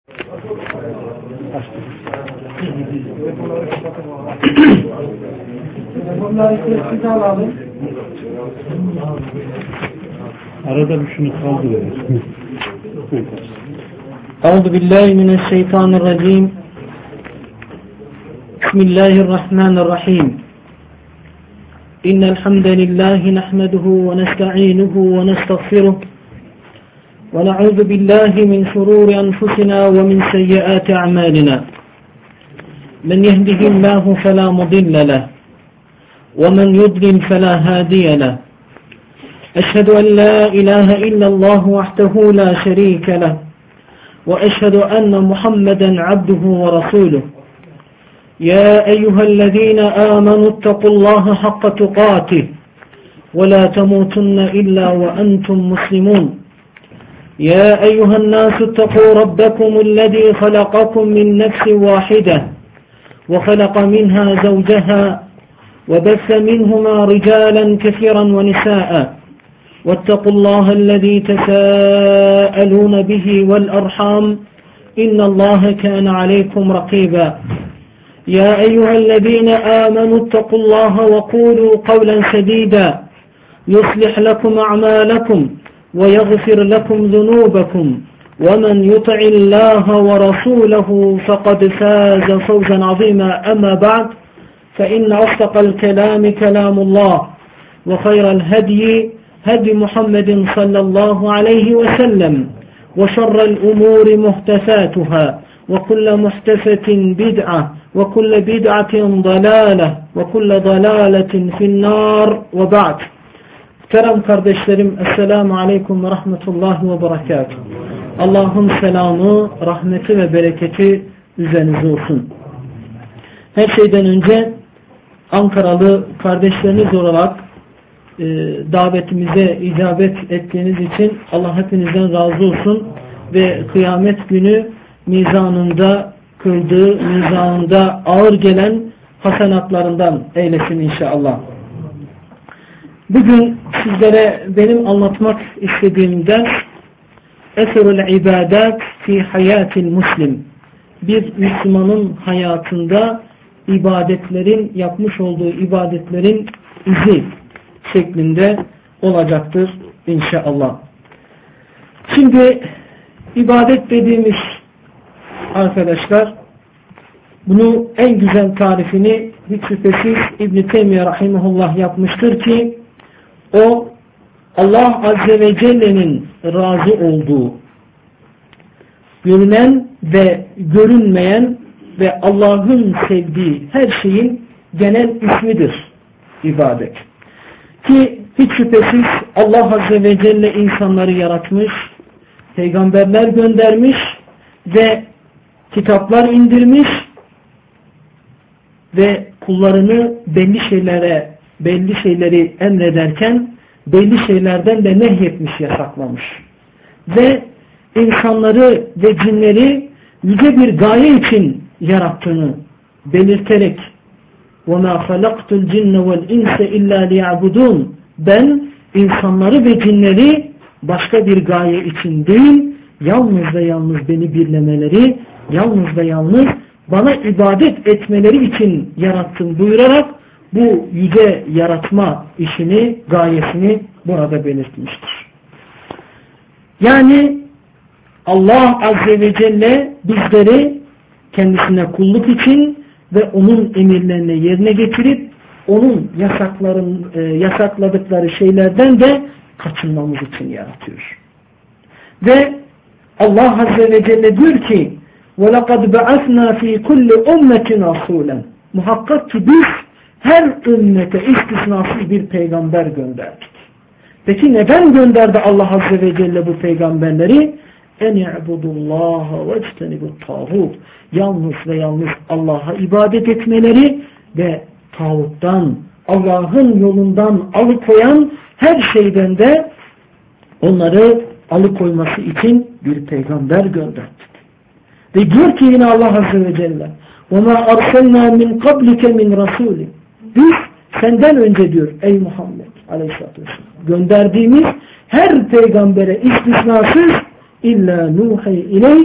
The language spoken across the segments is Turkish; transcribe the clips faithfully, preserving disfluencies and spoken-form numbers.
Arada bir şunu kaldırıyoruz. Euzu billahi mineşşeytanirracim. Bismillahirrahmanirrahim. İnnel hamdelellahi nahmeduhu ve nestainuhu ve nestağfiruh. Ve na'udzu billahi min şururi enfusina ve min seyyiati a'malina. Men yehdihillahu fela mudille leh ve men yudlil fela hadiye leh. Eşhedü en la ilahe illallah vahdehu la şerike leh ve eşhedü enne Muhammeden abduhu ve resuluh. Ya eyyühellezine amenu ittakullaha hakka tukatih ve la temutunne illa ve entum muslimun. Ya eyyühennâsü ittakû rabbekumullezî halakakum min nefsin vâhide ve halaka minha zavceha ve besse minhuma ricalan kesiran ve nisâ'a. واتقوا الله الذي تساءلون به والأرحام إن الله كان عليكم رقيبا يا أيها الذين آمنوا اتقوا الله وقولوا قولا سديدا يصلح لكم أعمالكم ويغفر لكم ذنوبكم ومن يطع الله ورسوله فقد فاز فوزا عظيما أما بعد فإن أصدق الكلام كلام الله وخير الهدي هدي محمد صلى الله عليه وسلم وشر الأمور محدثاتها وكل محدثة بدعة وكل بدعة ضلالة وكل ضلالة في النار وبعد. Kerem kardeşlerim, Esselamu Aleyküm ve Rahmetullahi ve Berekatuhu. Allah'ın selamı, rahmeti ve bereketi üzerinize olsun. Her şeyden önce Ankaralı kardeşleriniz olarak e, davetimize icabet ettiğiniz için Allah hepinizden razı olsun ve kıyamet günü mizanında kıldığı, mizanında ağır gelen hasenatlarından eylesin inşallah. Bugün sizlere benim anlatmak istediğim ders Eserul ibadat fi hayatil muslim. Bir Müslümanın hayatında ibadetlerin, yapmış olduğu ibadetlerin izi şeklinde olacaktır inşallah. Şimdi ibadet dediğimiz arkadaşlar, bunu en güzel tarifini hiç şüphesiz İbn-i Teymiye Rahimahullah yapmıştır ki o Allah Azze ve Celle'nin razı olduğu, görünen ve görünmeyen ve Allah'ın sevdiği her şeyin genel ismidir ibadet. Ki hiç şüphesiz Allah Azze ve Celle insanları yaratmış, peygamberler göndermiş ve kitaplar indirmiş ve kullarını belli şeylere, belli şeyleri emrederken belli şeylerden de nehyetmiş, yasaklamış. Ve insanları ve cinleri yüce bir gaye için yarattığını belirterek وَمَا خَلَقْتُ الْجِنَّ وَالْاِنْسَ اِلَّا لِيَعْبُدُونَ Ben insanları ve cinleri başka bir gaye için değil, yalnız ve yalnız beni birlemeleri, yalnız ve yalnız bana ibadet etmeleri için yarattım buyurarak bu yüce yaratma işini, gayesini burada belirtmiştir. Yani Allah Azze ve Celle bizleri kendisine kulluk için ve onun emirlerini yerine getirip onun yasakların, e, yasakladıkları şeylerden de kaçınmamız için yaratıyor. Ve Allah Azze ve Celle diyor ki وَلَقَدْ بَعَثْنَا ف۪ي كُلِّ اُمَّةٍ رَسُولًا Muhakkak ki biz her ümmete istisnasız bir peygamber gönderdik. Peki neden gönderdi Allah Azze ve Celle bu peygamberleri? En i'budullaha ve ectenibut tağut. Yalnız ve yalnız Allah'a ibadet etmeleri ve tağuttan, Allah'ın yolundan alıkoyan her şeyden de onları alıkoyması için bir peygamber gönderdi. Ve diyor ki yine Allah Azze ve Celle وَمَا أَرْسَلْنَا مِنْ قَبْلِكَ مِنْ رَسُولٍ Biz senden önce diyor ey Muhammed Aleyhisselatü Vesselam gönderdiğimiz her peygambere istisnasız illa nuhi iley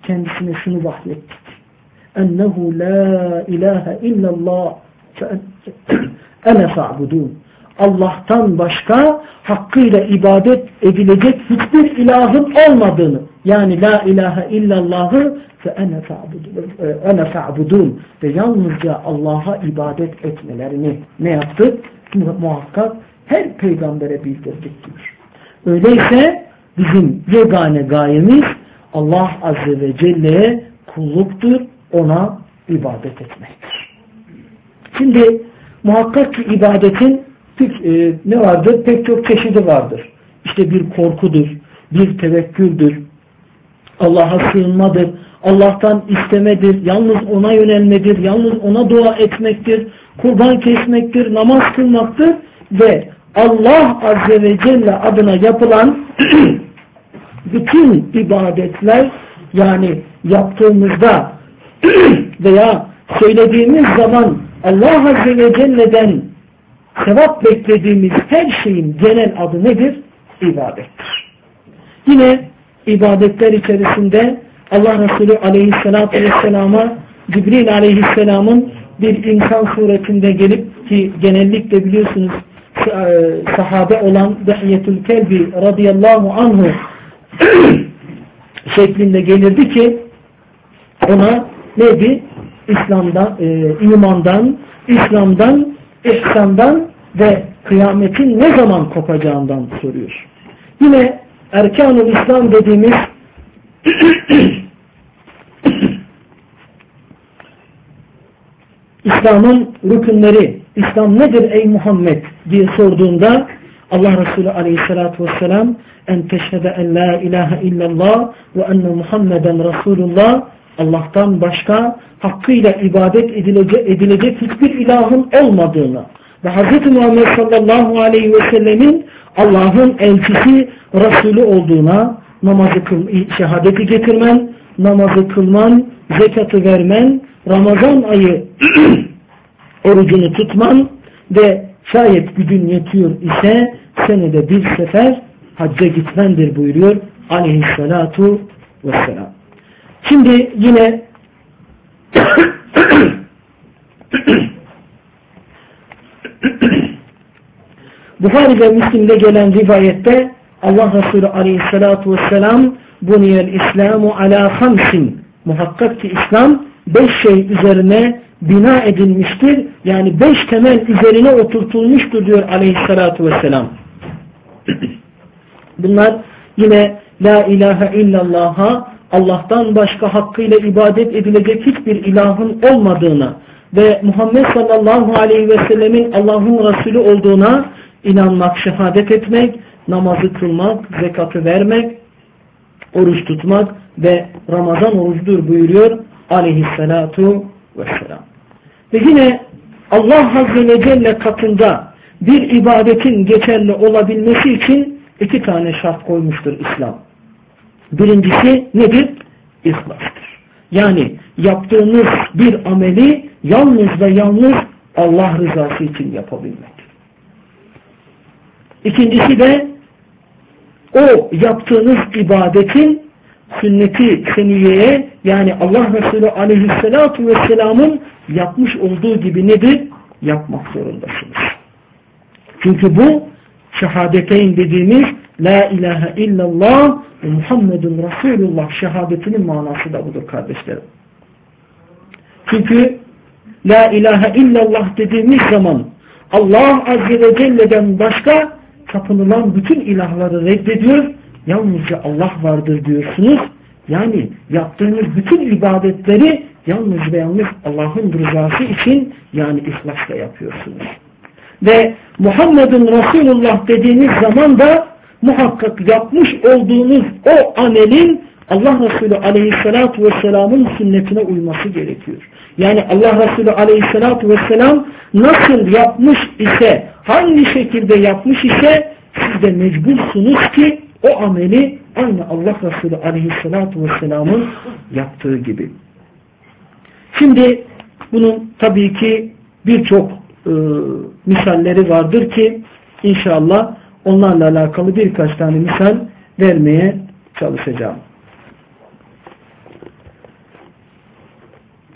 kendisine şunu vahyettik. Ennehu la ilahe illallah ene fa'budun. Allah'tan başka hakkıyla ibadet edilecek hiçbir ilahın olmadığını, yani la ilahe illallahı fe ene fa'budun ve yalnızca Allah'a ibadet etmelerini ne yaptık? Muhakkak her peygambere bildirdik diyor. Öyleyse bizim yegane gayemiz Allah Azze ve Celle'ye kulluktur, ona ibadet etmektir. Şimdi muhakkak ki ibadetin e, ne vardır? Pek çok çeşidi vardır. İşte bir korkudur, bir tevekküldür, Allah'a sığınmadır, Allah'tan istemedir, yalnız ona yönelmedir, yalnız ona dua etmektir, kurban kesmektir, namaz kılmaktır ve Allah Azze ve Celle adına yapılan bütün ibadetler, yani yaptığımızda veya söylediğimiz zaman Allah Azze ve Celle'den sevap beklediğimiz her şeyin genel adı nedir? İbadettir. Yine ibadetler içerisinde Allah Resulü Aleyhisselatü Vesselam'a Cibril Aleyhisselam'ın bir insan suretinde gelip, ki genellikle biliyorsunuz sahabe olan Dihiyetül Kelbi radıyallahu anhu şeklinde gelirdi ki ona neydi? İslam'dan, e, imandan, İslam'dan, ihsandan ve kıyametin ne zaman kopacağından soruyor. Yine Erkan-ı İslam dediğimiz İslam'ın rükünleri, İslam nedir ey Muhammed diye sorduğunda Allah Resulü Aleyhisselatü Vesselam en teşhede en la ilahe illallah ve enne Muhammeden Resulullah, Allah'tan başka hakkıyla ibadet edilecek, edilecek hiçbir ilahın olmadığını ve Hz. Muhammed sallallahu aleyhi ve sellemin Allah'ın elçisi, Resulü olduğuna, namazı kıl, şehadeti getirmen, namazı kılman, zekatı vermen, Ramazan ayı orucunu tutman ve şayet gücün yetiyor ise senede bir sefer hacca gitmendir buyuruyor aleyhissalatu vesselam. Şimdi yine Buhari ve Müslim'de gelen rivayette Allah Resulü aleyhissalatu vesselam buniyel İslamu ala hamsin, muhakkak ki İslam beş şey üzerine bina edilmiştir. Yani beş temel üzerine oturtulmuştur diyor aleyhissalatu vesselam. Bunlar yine la ilahe illallah'a, Allah'tan başka hakkıyla ibadet edilecek hiçbir ilahın olmadığına ve Muhammed sallallahu aleyhi ve sellemin Allah'ın Resulü olduğuna inanmak, şehadet etmek, namazı kılmak, zekatı vermek, oruç tutmak ve Ramazan orucudur buyuruyor aleyhissalatu vesselam. Ve yine Allah Azze ve Celle katında bir ibadetin geçerli olabilmesi için iki tane şart koymuştur İslam. Birincisi nedir? İhlastır. Yani yaptığınız bir ameli yalnız ve yalnız Allah rızası için yapabilmek. İkincisi de o yaptığınız ibadetin sünnet-i seniyeye, yani Allah Resulü aleyhissalatu vesselamın yapmış olduğu gibi nedir? Yapmak zorundasınız. Çünkü bu şehadeteyn dediğimiz la ilahe illallah ve Muhammedun Resulullah şehadetinin manası da budur kardeşlerim. Çünkü la ilahe illallah dediğimiz zaman Allah Azze ve Celle'den başka tapınılan bütün ilahları reddediyor. Yalnızca Allah vardır diyorsunuz. Yani yaptığınız bütün ibadetleri yalnız ve yalnız Allah'ın rızası için, yani ihlasla yapıyorsunuz. Ve Muhammedun Resulullah dediğiniz zaman da muhakkak yapmış olduğunuz o amelin Allah Resulü Aleyhisselatü Vesselam'ın sünnetine uyması gerekiyor. Yani Allah Resulü Aleyhisselatü Vesselam nasıl yapmış ise, hangi şekilde yapmış ise siz de mecbursunuz ki o ameli aynı Allah Resulü Aleyhisselatü Vesselam'ın yaptığı gibi. Şimdi bunun tabii ki birçok e, misalleri vardır ki inşallah onlarla alakalı birkaç tane misal vermeye çalışacağım.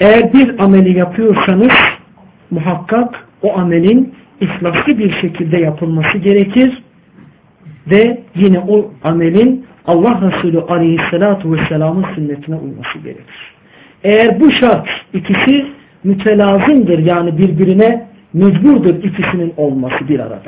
eğer bir ameli yapıyorsanız muhakkak o amelin ihlaslı bir şekilde yapılması gerekir ve yine o amelin Allah Resulü Aleyhisselatü Vesselam'ın sünnetine uyması gerekir. Eğer bu şart ikisi mütelazımdır, yani birbirine mecburdur ikisinin olması bir arada.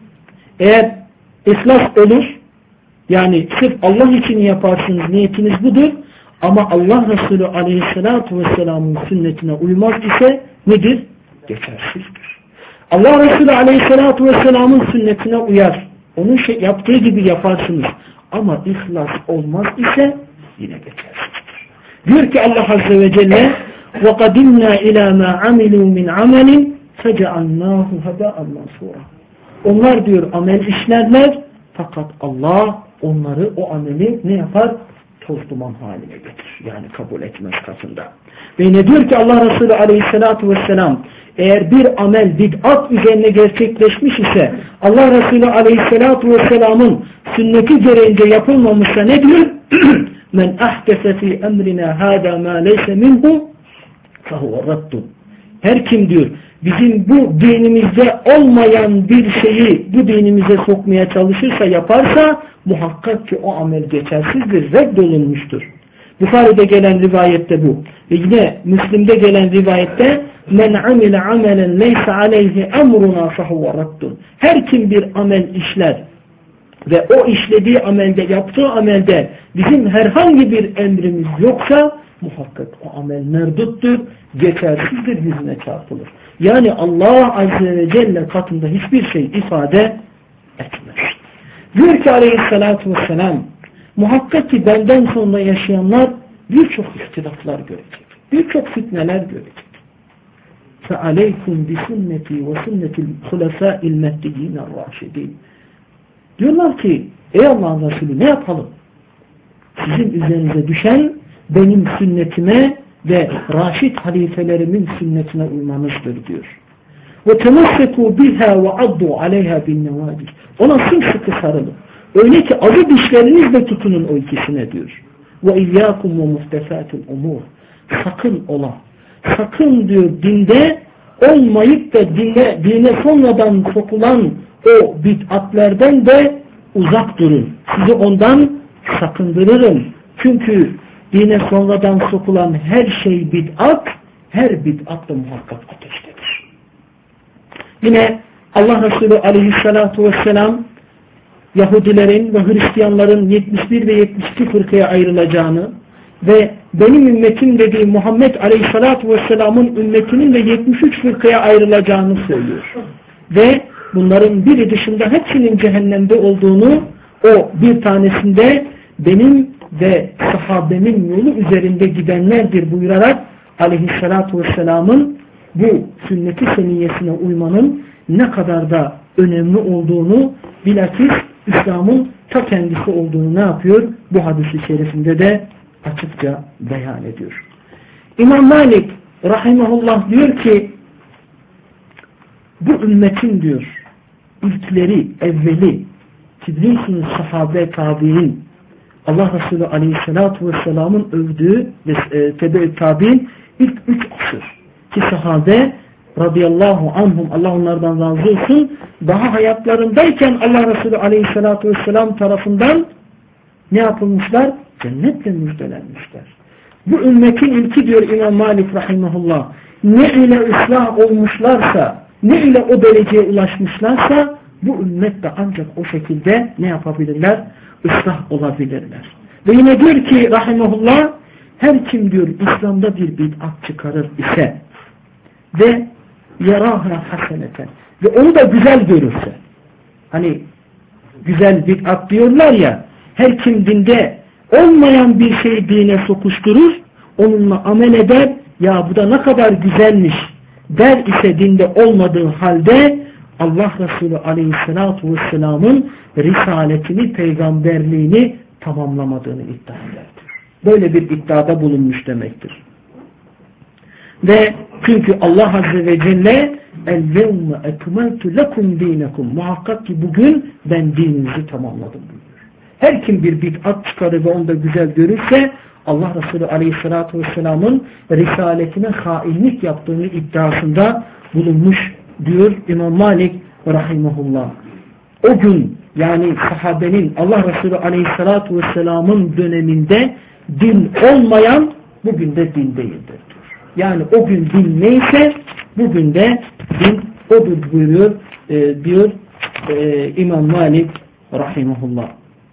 Eğer ihlas olur, yani sırf Allah için yaparsınız, niyetiniz budur, ama Allah Resulü Aleyhisselatü Vesselam'ın sünnetine uymaz ise nedir? Geçersizdir. Allah Resulü Aleyhisselatü Vesselam'ın sünnetine uyar, onun şey yaptığı gibi yaparsınız, ama ihlas olmaz ise yine geçersizdir. Diyor ki Allah Azze ve Celle وَقَدِمْنَا إِلَى مَا عَمِلُوا مِنْ عَمَلٍ فَجَعَلْنَاهُ هَبَاءً مَنْصُورًا. Onlar diyor amel işlerler, fakat Allah onları, o ameli ne yapar? Toz duman haline getirir. Yani kabul etmez katında. Ve ne diyor ki Allah Resulü Aleyhisselatü Vesselam, eğer bir amel bid'at üzerine gerçekleşmiş ise Allah Resulü Aleyhisselatü Vesselam'ın sünneti gereğince yapılmamışsa ne diyor? Men ahdese fi emrina hâdâ mâ leyse minhu fehuve raddun. Her kim diyor bizim bu dinimizde olmayan bir şeyi bu dinimize sokmaya çalışırsa, yaparsa muhakkak ki o amel geçersizdir, reddolunmuştur. Bukhari'de gelen rivayette bu. Ve yine Müslim'de gelen rivayette men amile amelen leysa aleyhi emruna fehuve raddun. Her kim bir amel işler ve o işlediği amelde, yaptığı amelde bizim herhangi bir emrimiz yoksa muhakkak o amel merduttur, geçersizdir, yüzüne çarpılır. Yani Allah Azze ve Celle katında hiçbir şey ifade etmez. Diyor ki Aleyhisselatü Vesselam, muhakkak ki benden sonra yaşayanlar birçok ihtilaflar görecek, birçok fitneler görecek. فَعَلَيْكُمْ بِسُنَّتِي وَسُنَّةِ الْخُلَفَاءِ الْمَهْدِيِّينَ الرَّاشِدِينَ. Diyorlar ki ey Allah'ın Resulü ne yapalım? Sizin üzerinize düşen benim sünnetime ve Raşid halifelerimin sünnetine uymanızdır diyor. وَتَمَسَّكُوا بِهَا وَعَضُّوا عَلَيْهَا بِالنَّوَادِجِ. Ona sımsıkı sarılın. Öyle ki azı dişlerinizle tutunun o ikisine diyor. وَاِيَّاكُمْ وَمُحْتَفَاتِ الْاُمُورِ. Sakın ola. Sakın diyor dinde olmayıp da dine, dine sonradan sokulan o bid'atlerden de uzak durun. Sizi ondan sakındırırım. Çünkü dine sonradan sokulan her şey bid'at, her bid'at da muhakkak ateştedir. Yine Allah Resulü Aleyhisselatü Vesselam Yahudilerin ve Hristiyanların yetmiş bir ve yetmiş iki fırkaya ayrılacağını ve benim ümmetim dediği Muhammed Aleyhisselatü Vesselam'ın ümmetinin de yetmiş üç fırkaya ayrılacağını söylüyor. Ve bunların biri dışında hepsinin cehennemde olduğunu, o bir tanesinde benim ve sahabemin yolu üzerinde gidenlerdir buyurarak Aleyhisselatü Vesselam'ın bu sünnet-i seniyyesine uymanın ne kadar da önemli olduğunu, bilakis İslam'ın ta kendisi olduğunu ne yapıyor? Bu hadis-i şerifinde de açıkça beyan ediyor. İmam Malik rahimahullah diyor ki bu ümmetin diyor ilkleri, evveli biliyorsunuz sahabe, tabi'in, Allah Resulü Aleyhisselatü Vesselam'ın övdüğü ve e, tebe-i tabi'in ilk üç asır ki sahabe radıyallahu anhum, Allah onlardan razı olsun, daha hayatlarındayken Allah Resulü Aleyhisselatü Vesselam tarafından ne yapılmışlar? Cennetle müjdelenmişler. Bu ümmetin ilki diyor İmam Malik rahimahullah, ne ile ıslah olmuşlarsa, ne ile o dereceye ulaşmışlarsa bu ümmet de ancak o şekilde ne yapabilirler? Islah olabilirler. Ve yine diyor ki rahimahullah, her kim diyor İslam'da bir bid'at çıkarır ise ve yarâhâ haseneten ve onu da güzel görürse, hani güzel bid'at diyorlar ya, her kim dinde olmayan bir şey dine sokuşturur, onunla amel eder, ya bu da ne kadar güzelmiş der ise dinde olmadığı halde Allah Resulü Aleyhisselatü Vesselam'ın risaletini, peygamberliğini tamamlamadığını iddia ederdir. Böyle bir iddiada bulunmuş demektir. Ve çünkü Allah Azze ve Celle el-yevme ekmeltu lekum dinekum, muhakkak ki bugün ben dininizi tamamladım buyuruyor. Her kim bir bid'at çıkarır ve onu da güzel görürse Allah Resulü Aleyhisselatü Vesselam'ın risaletine hainlik yaptığını iddiasında bulunmuş diyor İmam Malik rahimahullah. O gün yani sahabenin Allah Resulü Aleyhisselatü Vesselam'ın döneminde din olmayan bugün de din değildir diyor. Yani o gün din neyse bugün de din odur buyuruyor e, diyor e, İmam Malik rahimahullah.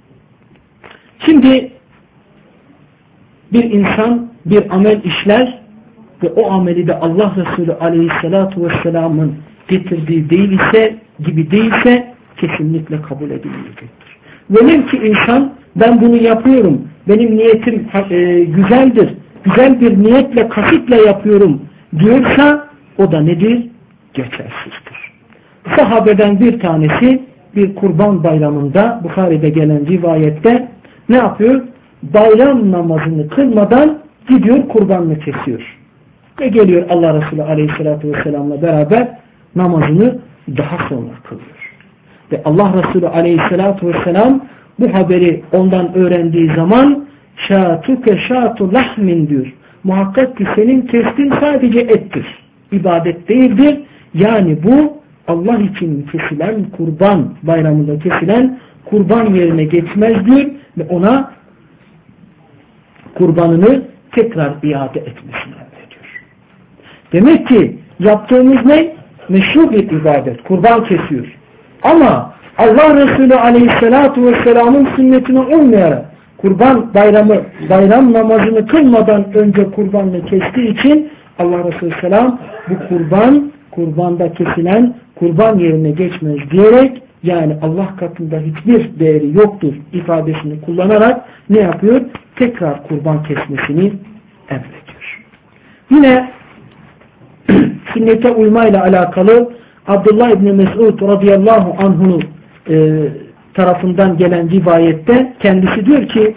Şimdi bir insan bir amel işler ve o ameli de Allah Resulü Aleyhisselatü Vesselam'ın getirdiği değilse gibi değilse kesinlikle kabul edilmeyecektir. Velev ki insan ben bunu yapıyorum, benim niyetim e, güzeldir, güzel bir niyetle, kasitle yapıyorum diyorsa o da nedir? Geçersizdir. Sahabeden bir tanesi bir kurban bayramında Bukhari'de gelen rivayette ne yapıyor? Bayram namazını kılmadan gidiyor kurbanını kesiyor. Ve geliyor Allah Resulü Aleyhisselatü Vesselam'la beraber namazını daha sonra kılıyor. Ve Allah Resulü Aleyhisselatü Vesselam bu haberi ondan öğrendiği zaman şatuke şatu lahmin diyor. Muhakkak ki senin kestin sadece ettir. İbadet değildir. Yani bu Allah için kesilen kurban bayramında kesilen kurban yerine geçmez diyor ve ona kurbanını tekrar iade etmesini emrediyor. Demek ki yaptığımız ne? Meşru bir ibadet. Kurban kesiyor. Ama Allah Resulü Aleyhisselatü Vesselam'ın sünnetine uymayarak kurban bayramı, bayram namazını kılmadan önce kurbanını kestiği için Allah Resulü Selam bu kurban, kurbanda kesilen kurban yerine geçmez diyerek yani Allah katında hiçbir değeri yoktur ifadesini kullanarak ne yapıyor? Tekrar kurban kesmesini emrediyor. Yine sünnete uymayla alakalı Abdullah İbni Mesud radıyallahu anh'un e, tarafından gelen rivayette kendisi diyor ki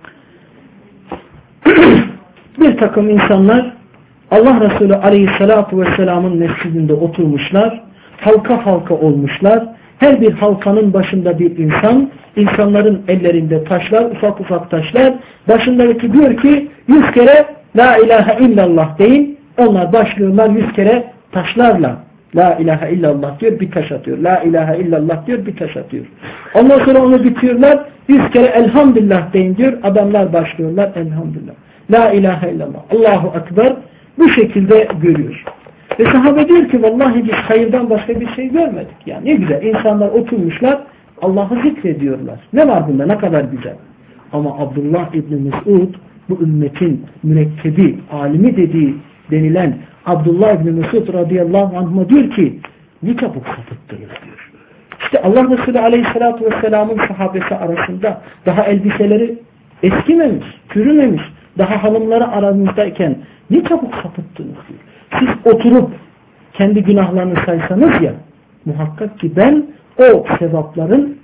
bir takım insanlar Allah Resulü Aleyhisselatü Vesselam'ın mescidinde oturmuşlar, halka halka olmuşlar. Her bir halkanın başında bir insan, insanların ellerinde taşlar, ufak ufak taşlar. Başındaki diyor ki yüz kere La ilahe illallah deyin. Onlar başlıyorlar yüz kere taşlarla. La ilahe illallah diyor, bir taş atıyor. La ilahe illallah diyor, bir taş atıyor. Ondan sonra onu bitiyorlar. Yüz kere elhamdülillah deyin diyor. Adamlar başlıyorlar elhamdülillah. La ilahe illallah. Allahu Ekber. Bu şekilde görüyor. Ve sahabe diyor ki vallahi biz hayırdan başka bir şey görmedik. Yani ne güzel. İnsanlar oturmuşlar. Allah'ı zikrediyorlar. Ne var bunda? Ne kadar güzel. Ama Abdullah İbni Mesud bu ümmetin mürekkebi, alimi dediği denilen Abdullah İbni Mesud radıyallahu anh'a diyor ki ne çabuk sapıttınız diyor. İşte Allah Resulü Aleyhisselatü Vesselam'ın sahabesi arasında daha elbiseleri eskimemiş, çürümemiş, daha hanımları aranızdayken ne çabuk sapıttınız diyor. Siz oturup kendi günahlarını saysanız ya muhakkak ki ben o sevapların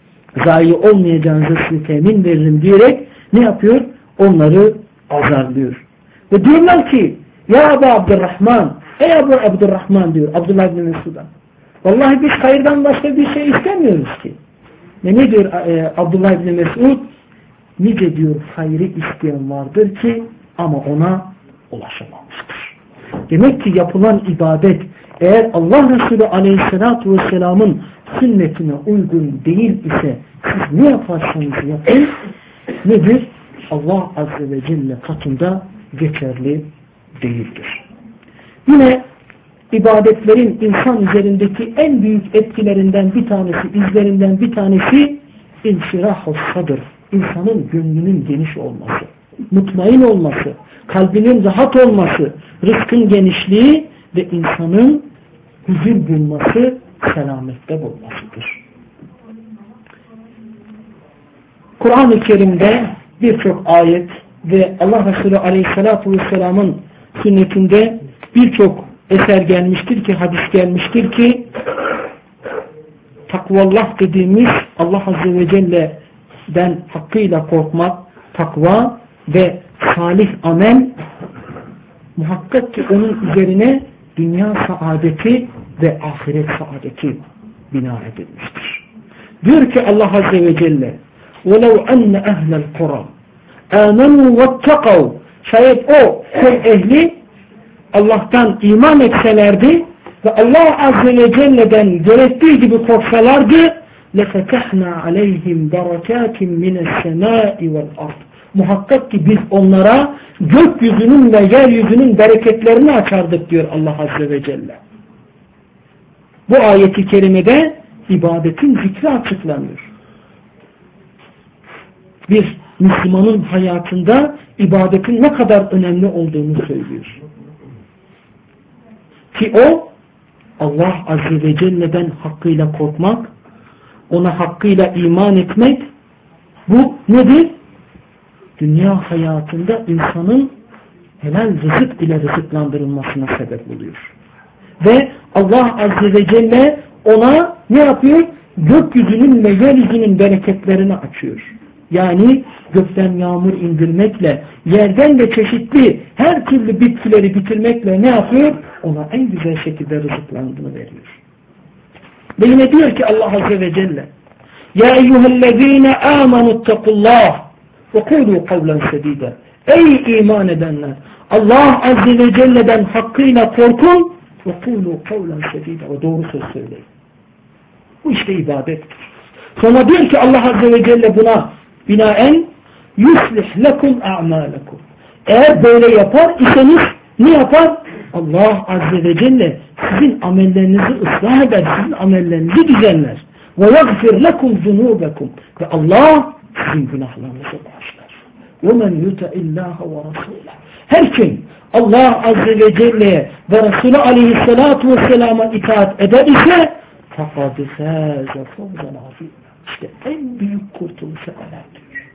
zayi olmayacağınızı size temin veririm diyerek ne yapıyor? Onları azarlıyor. Ve diyorlar ki ya Ebu Abdurrahman, ey Ebu Abdurrahman diyor Abdullah İbni Mesud'a. Vallahi biz hayırdan başka bir şey istemiyoruz ki. Ne, ne diyor e, Abdullah İbni Mesud? Nice diyor hayrı isteyen vardır ki ama ona ulaşamamıştır. Demek ki yapılan ibadet eğer Allah Resulü Aleyhisselatü Vesselam'ın sünnetine uygun değil ise siz ne yaparsanız yapın nedir? Allah Azze ve Celle katında geçerli değildir. Yine ibadetlerin insan üzerindeki en büyük etkilerinden bir tanesi, izlerinden bir tanesi inşirah-ı sadır. İnsanın gönlünün geniş olması, mutmain olması, kalbinin rahat olması, rızkın genişliği ve insanın huzur bulması, selamette bulmasıdır. Kur'an-ı Kerim'de birçok ayet ve Allah Resulü Aleyhisselatü Vesselam'ın sünnetinde birçok eser gelmiştir ki, hadis gelmiştir ki takvallah dediğimiz Allah Azze ve Celle'den hakkıyla korkmak, takva ve salih amel muhakkak ki onun üzerine dünya saadeti ve ahiret saadeti bina edilmiştir. Diyor ki Allah Azze ve Celle وَلَوْ أَنَّ أَهْلَ الْقُرَى amenu vettekav. Şayet o kul ehli Allah'tan iman etselerdi ve Allah Azze ve Celle'den gerektiği gibi korksalardı لَفَتَحْنَا عَلَيْهِمْ بَرَكَاتٍ مِنَ السَّمَاءِ وَالْأَرْضِ. Muhakkak ki biz onlara gökyüzünün ve yeryüzünün bereketlerini açardık diyor Allah Azze ve Celle. Bu ayeti kerimede ibadetin zikri açıklanıyor. Bir Müslümanın hayatında ibadetin ne kadar önemli olduğunu söylüyor. Ki o Allah Azze ve Celle'den hakkıyla korkmak, ona hakkıyla iman etmek, bu nedir? Dünya hayatında insanın helal rızık ile rızıklandırılmasına sebep oluyor. Ve Allah Azze ve Celle ona ne yapıyor? Gökyüzünün ve yeryüzünün bereketlerini açıyor. Yani gökten yağmur indirmekle, yerden de çeşitli her türlü bitkileri bitirmekle ne yapıyor? Ona en güzel şekilde rızıklandığını veriyor. Ve yine diyor ki Allah Azze ve Celle Ya eyyühellezine amenuttakullah ve kulu kavlen sedide. Ey iman edenler! Allah Azze ve Celle'den hakkıyla korkun ve kulu kavlen sedide. Ve doğru söz söyleyin. Bu işte ibadettir. Sonra diyor ki Allah Azze ve Celle buna binaen yuslih lekum a'malakum. Eğer böyle yapar iseniz ne yapar? Allah Azze ve Celle sizin amellerinizi ıslah eder, sizin amellerinizi düzenler. Ve yagfir lekum zunubekum. Ve Allah sizin günahlarınızı bağışlar. وَمَنْ يُتَعِ اللّٰهَ وَرَسُولَهُ. Her kim Allah Azze ve Celle'ye ve Resulü Aleyhisselatü Vesselam'a itaat eder ise فَقَدْ فَازَ فَوْزًا عَظِيمًا. İşte en büyük kurtuluşa erer.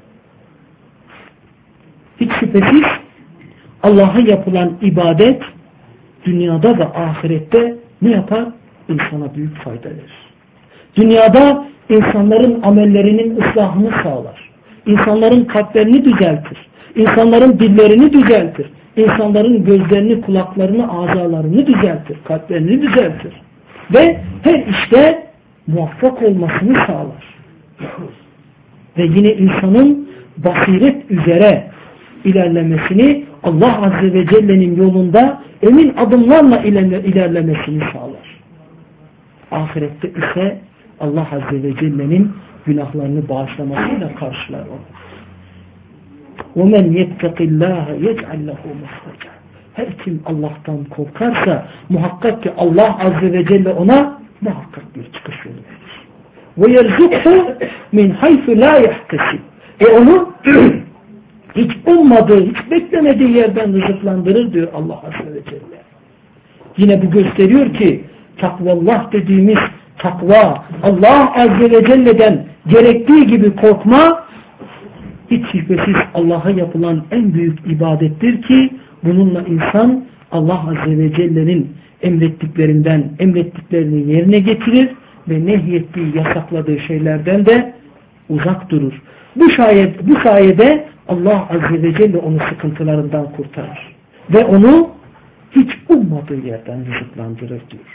Hiç şüphesiz Allah'a yapılan ibadet dünyada ve ahirette ne yapar? İnsana büyük fayda verir. Dünyada insanların amellerinin ıslahını sağlar. İnsanların kalplerini düzeltir. İnsanların dillerini düzeltir. İnsanların gözlerini, kulaklarını, azalarını düzeltir. Kalplerini düzeltir. Ve her işte muvaffak olmasını sağlar. Ve yine insanın basiret üzere ilerlemesini, Allah Azze ve Celle'nin yolunda emin adımlarla ilerlemesini sağlar. Ahirette ise Allah Azze ve Celle'nin günahlarını bağışlamasıyla karşılar onu. وَمَنْ يَتَّقِ اللّٰهَ يَجْعَلْ لَهُ مَخْرَجًا. Her kim Allah'tan korkarsa muhakkak ki Allah Azze ve Celle ona muhakkak bir çıkış yolu verir. وَيَرْزُقْهُ مِنْ حَيْثُ لَا يَحْتَسِبْ. E onu hiç ummadığı, hiç beklemediği yerden rızıklandırır diyor Allah Azze ve Celle. Yine bu gösteriyor ki takvallah dediğimiz takva, Allah Azze ve Celle'den gerektiği gibi korkma hiç şüphesiz Allah'a yapılan en büyük ibadettir ki bununla insan Allah Azze ve Celle'nin emrettiklerinden emrettiklerini yerine getirir ve nehyettiği, yasakladığı şeylerden de uzak durur. Bu sayede, bu sayede Allah Azze ve Celle onu sıkıntılarından kurtarır. Ve onu hiç ummadığı yerden rızıklandırır diyor.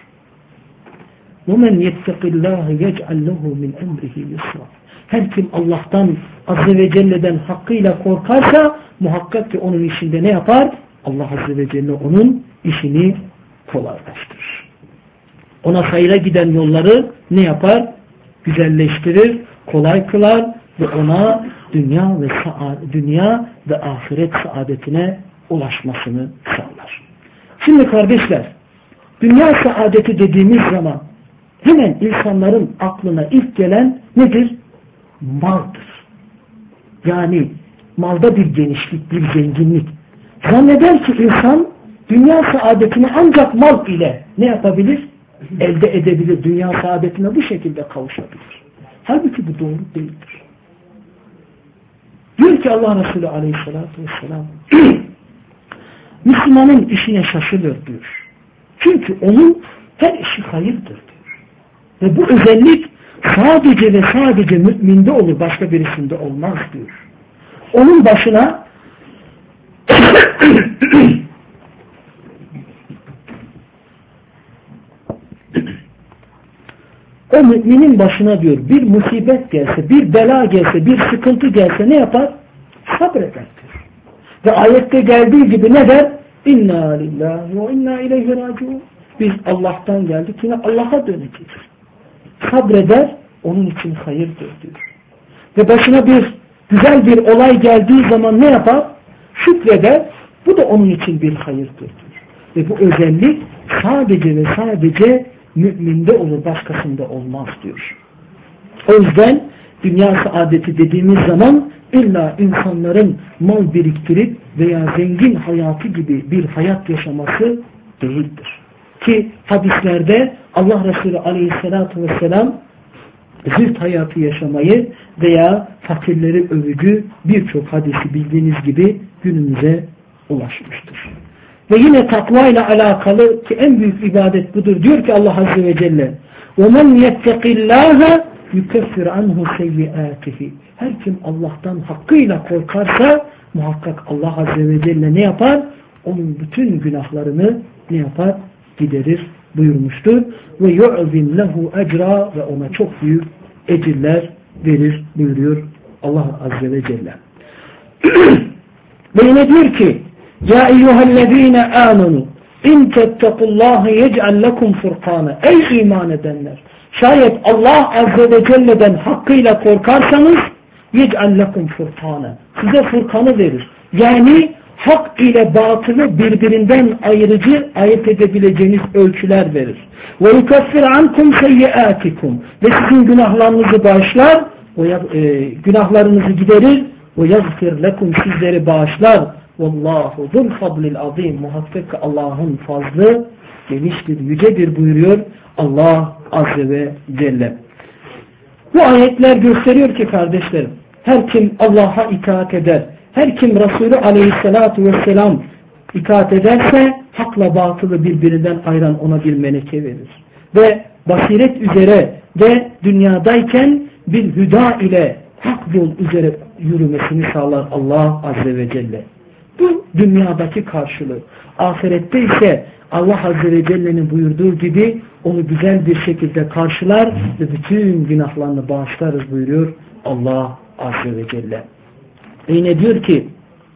وَمَنْ يَتَّقِ اللّٰهِ يَجْعَلْ لَهُ مِنْ اَمْرِهِ يُسْرًا. Her kim Allah'tan Azze ve Celle'den hakkıyla korkarsa muhakkak ki onun işinde ne yapar? Allah Azze ve Celle onun işini kolaylaştırır. Ona hayra giden yolları ne yapar? Güzelleştirir, kolay kılar ve ona dünya ve dünya ve ahiret saadetine ulaşmasını sağlar. Şimdi kardeşler, dünya saadeti dediğimiz zaman hemen insanların aklına ilk gelen nedir? Maldır. Yani malda bir genişlik, bir zenginlik. Zanneder ki insan dünya saadetini ancak mal ile ne yapabilir? Elde edebilir. Dünya saadetine bu şekilde kavuşabilir. Halbuki bu doğru değildir. Diyor ki Allah Resulü Aleyhisselatü Vesselam Müslümanın işine şaşılır diyor. Çünkü onun her işi hayırdır diyor. Ve bu özellik sadece ve sadece müminde olur, başka birisinde olmaz diyor. Onun başına o müminin başına diyor bir musibet gelse, bir bela gelse, bir sıkıntı gelse ne yapar? Sabreder diyor. Ve ayette geldiği gibi ne der? İnna lillahi ve inna ileyhi raciun. Biz Allah'tan geldik, yine Allah'a döneceğiz. Sabreder, onun için hayırdır diyor. Ve başına bir güzel bir olay geldiği zaman ne yapar? Şükreder, bu da onun için bir hayırdır diyor. Ve bu özellik sadece ve sadece müminde olur, başkasında olmaz diyor. O yüzden dünya saadeti dediğimiz zaman illa insanların mal biriktirip veya zengin hayatı gibi bir hayat yaşaması değildir. Ki hadislerde Allah Resulü Aleyhisselatü Vesselam züht hayatı yaşamayı veya fakirleri övücü birçok hadisi bildiğiniz gibi günümüze ulaşmıştır. Ve yine takva ile alakalı ki en büyük ibadet budur. Diyor ki Allah Azze ve Celle وَمَنْ يَتَّقِ اللّٰهَ يُكَفِّرْ عَنْهُ سَيِّئَاتِهِ. Her kim Allah'tan hakkıyla korkarsa muhakkak Allah Azze ve Celle ne yapar? Onun bütün günahlarını ne yapar? Giderir buyurmuştur. Ve yu'zim lehu ecra, ve ona çok büyük ecirler verir buyuruyor Allah Azze ve Celle. Ve yine diyor ki ya eyyühellezine amenu in tettekullâhe yec'al lekum furkâne. Ey iman edenler! Şayet Allah Azze ve Celle'den hakkıyla korkarsanız yec'al lekum furkâne. Size furkanı verir. Yani hak ile batılı birbirinden ayırıcı, ayırt edebileceğiniz ölçüler verir. Ve yukeffir ankum seyyiatikum. Ve sizin günahlarınızı bağışlar, o e, günahlarınızı giderir. Ve yazfir lekum, sizleri bağışlar. Vallahu zul fadlil azim. Muhakkak ki Allah'ın fazlı geniştir, yücedir buyuruyor Allah Azze ve Celle. Bu ayetler gösteriyor ki kardeşlerim, her kim Allah'a itaat eder, her kim Resulü Aleyhisselatü Vesselam itaat ederse hakla batılı birbirinden ayıran ona bir meleke verir. Ve basiret üzere ve dünyadayken bir hüda ile hak yol üzere yürümesini sağlar Allah Azze ve Celle. Bu dünyadaki karşılığı. Ahirette ise Allah Azze ve Celle'nin buyurduğu gibi onu güzel bir şekilde karşılar ve bütün günahlarını bağışlarız buyuruyor Allah Azze ve Celle. Ve yine diyor ki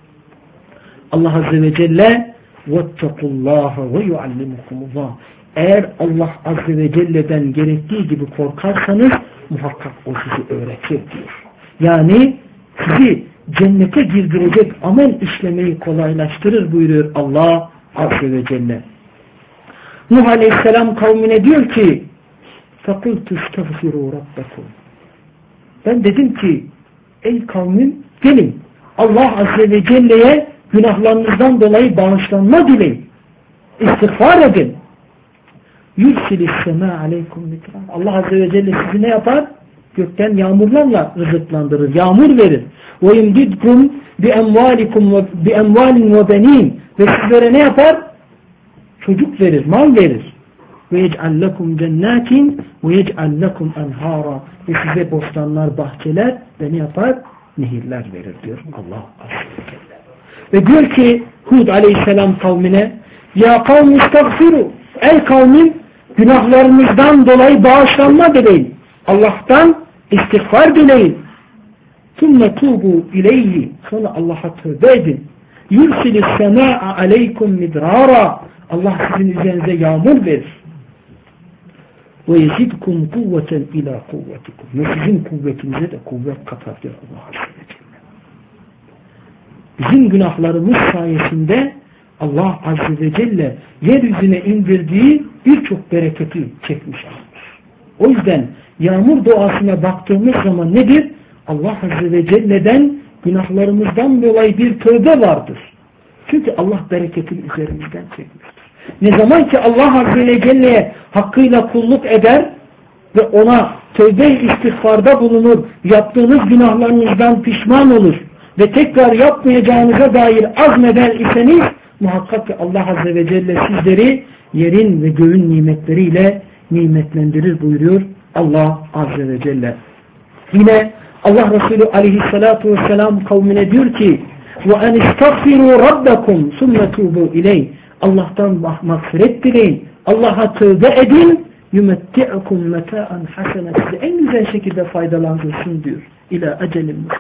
Allah Azze ve Celle وَاتَّقُوا اللّٰهَ وَيُعَلِّمُكُمُ اللّٰهِ. Eğer Allah Azze ve Celle'den gerektiği gibi korkarsanız muhakkak o sizi öğretir diyor. Yani sizi cennete girdirecek amel işlemeyi kolaylaştırır buyuruyor Allah Azze ve Celle. Nuh Aleyhisselam kavmine diyor ki فَقُلْتُ اسْتَغْفِرُوا رَبَّكُمْ. Ben dedim ki ey kavmim gelin Allah Azze ve Celle'ye günahlarınızdan dolayı bağışlanma dileyin. İstiğfar edin. يُرْسِلِ السَّمَاءَ عَلَيْكُمْ مِدْرًا. Allah Azze ve Celle sizi ne yapar? Gökten yağmurlarla rızıklandırır. Yağmur verir. وَيُمْدِدْكُمْ بِاَمْوَالِكُمْ بِاَمْوَالٍ وَبَن۪ينَ. Ve sizlere ne yapar? Çocuk verir, mal verir. وَيَجْعَلْ لَكُمْ جَنَّاتٍ وَيَجْعَلْ لَكُمْ اَنْهَارًا. Ve size bostanlar, bahçeler ve ne yapar? Nehirler verir diyor Allah Azze ve Celle. Ve diyor ki Hud Aleyhisselam kavmine ya kavmi istagfiru. Ey kavmim günahlarınızdan dolayı bağışlanma dileyin. Allah'tan istiğfar dileyin. ثُمَّ تُوبُوا اِلَيْهِ. Sonra Allah'a tövbe edin. يُرْسِلِ السَّمَاءَ عَلَيْكُمْ مِدْرَارًا. Allah sizin üzerinize yağmur verir. وَيَزِدْكُمْ قُوَّةً اِلَى قُوَّتِكُمْ. Ve sizin kuvvetinize de kuvvet katar diyor Allah Azze ve Celle. Bizim günahlarımız sayesinde Allah Azze ve Celle yeryüzüne indirdiği birçok bereketi çekmiş almış. O yüzden yağmur duasına baktığımız zaman nedir? Allah Azze ve Celle'den günahlarımızdan dolayı bir tövbe vardır. Çünkü Allah bereketini üzerimizden çekmiştir. Ne zaman ki Allah Azze ve Celle'ye hakkıyla kulluk eder ve ona tövbe-i istiğfarda bulunur, yaptığınız günahlarınızdan pişman olur ve tekrar yapmayacağınıza dair azmeder iseniz muhakkak ki Allah Azze ve Celle sizleri yerin ve göğün nimetleriyle nimetlendirir buyuruyor Allah Azze ve Celle. Yine Allah Resulü Aleyhisselatü Vesselam kavmine diyor ki وَاَنْ اِسْتَغْفِرُوا رَبَّكُمْ ثُمَّ تُوبُوا اِلَيْهِ. Allah'tan mağfiret dileyin. Allah'a tövbe edin. يُمَتِّعُكُمْ مَتَاءً حَسَنًا. Size en güzel şekilde faydalandırsın diyor. İlâ ecelin musamma.